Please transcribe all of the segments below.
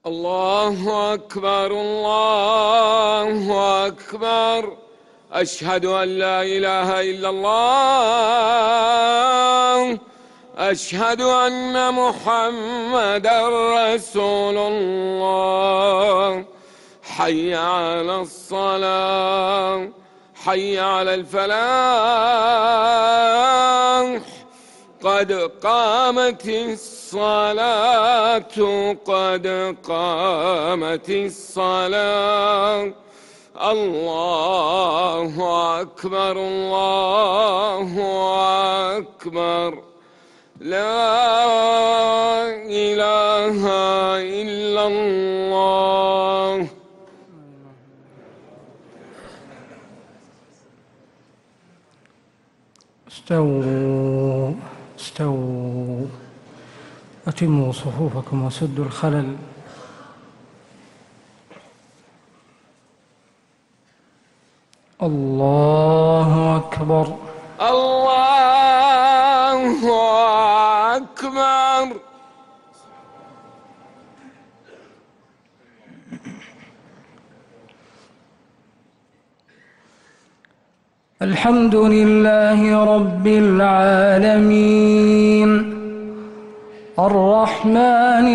الله أكبر الله أكبر. أشهد أن لا إله إلا الله. أشهد أن محمدًا رسول الله. حي على الصلاة، حي على الفلاح، قد قامت الصلاة، قد قامت الصلاة. الله أكبر الله أكبر. لا إله إلا الله. استووا استووا، أتموا صفوفكم وسدوا الخلل. الله أكبر الله أكبر. الحمد لله رب العالمين، الرحمن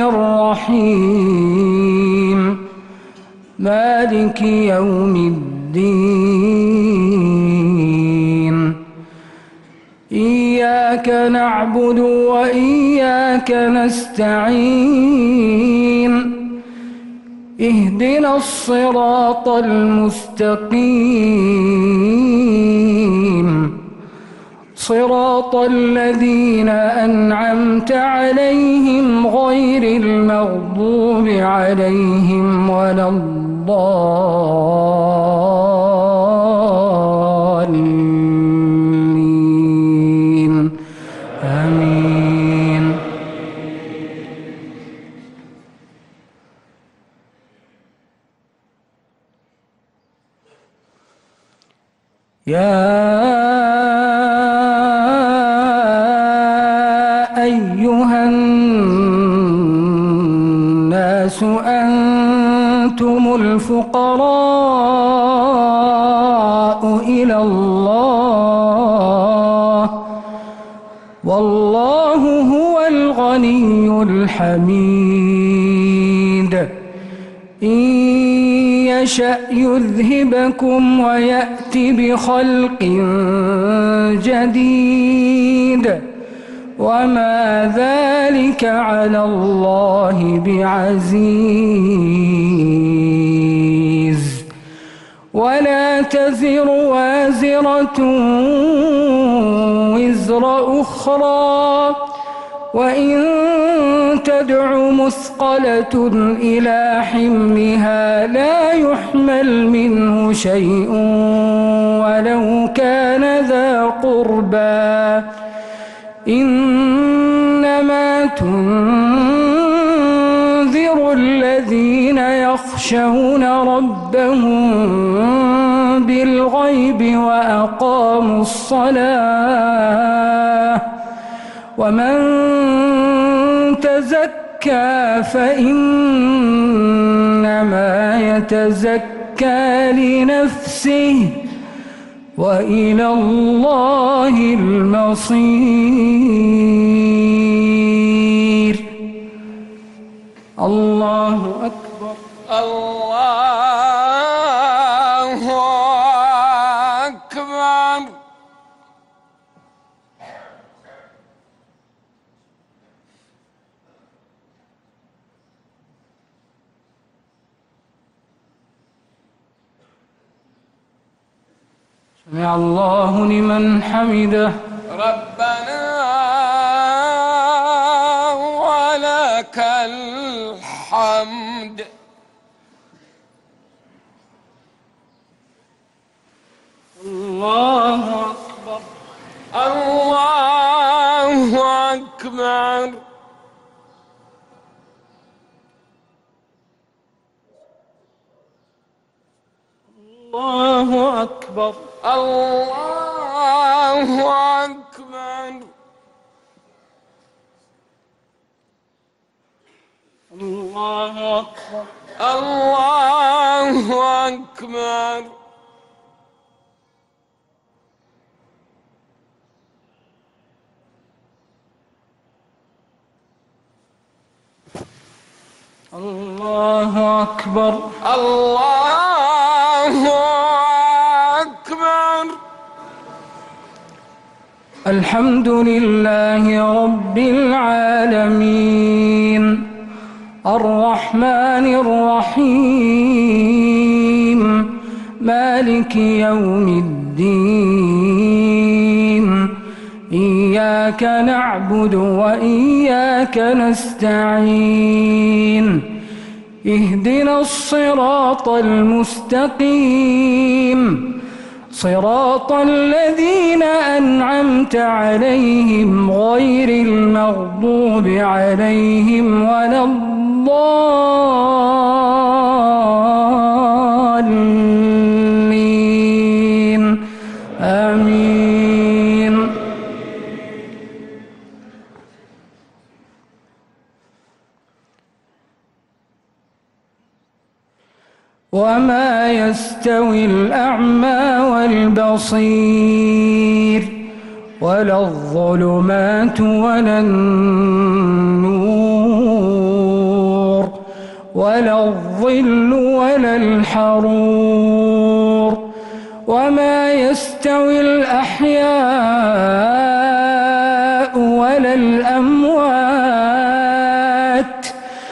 الرحيم، مالك يوم الدين. إياك نعبد وإياك نستعين. اهدنا الصراط المستقيم، صراط الذين أنعمت عليهم غير المغضوب عليهم ولا الضالين. آمين. يا أيها الناس أنتم الفقراء إلى الله، والله هو الغني الحميد. إن يشأ يذهبكم ويأت بخلق جديد، وما ذلك على الله بعزيز. ولا تزر وازرة وزر أخرى، وإن تدع مثقلة إلى حملها لا يحمل منه شيء ولو كان ذا قربى. إنما تنذر الذين يخشون ربهم بالغيب وأقاموا الصلاة. ومن تزكى فإنما يتزكى لنفسه، وإلى الله المصير. الله أكبر الله أكبر. سمع الله لمن حمده. ربنا ولك الحمد. الله أكبر الله أكبر. الله أكبر الله أكبر. الله أكبر. الله أكبر. الله أكبر. الله أكبر. الحمد لله رب العالمين الرحمن الرحيم مالك يوم الدين إياك نعبد وإياك نستعين اهدنا الصراط المستقيم صراط الذين أنعمت عليهم غير المغضوب عليهم ولا الضالين آمين. وما يستوي الأعمى والبصير ولا الظلمات ولا النور ولا الظل ولا الحرور وما يستوي الأحياء ولا الأموات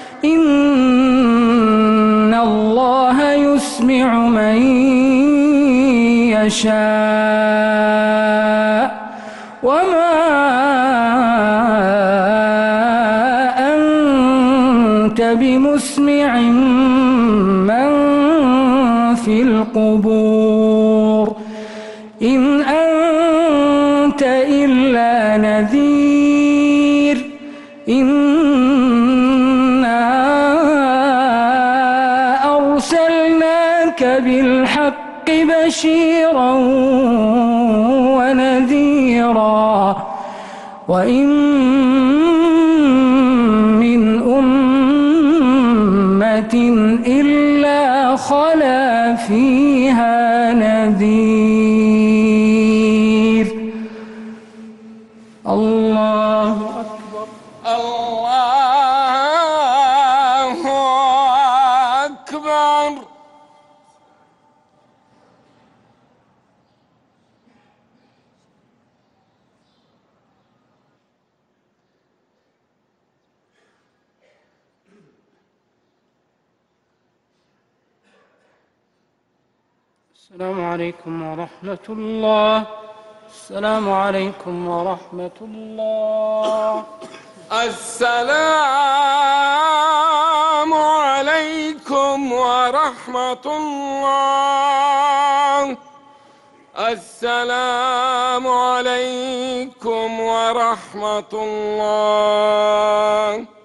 إن الله يسمع من يشاء وما أنت بمسمع من في القبور إن أنت إلا نذير إنا أرسلناك بالحق بشيرا ونذيرا وإن من أمة إلا خلا فيها نذير. الله أكبر. الله أكبر. السلام عليكم ورحمة الله. السلام عليكم ورحمة الله. السلام عليكم ورحمة الله. السلام عليكم ورحمة الله.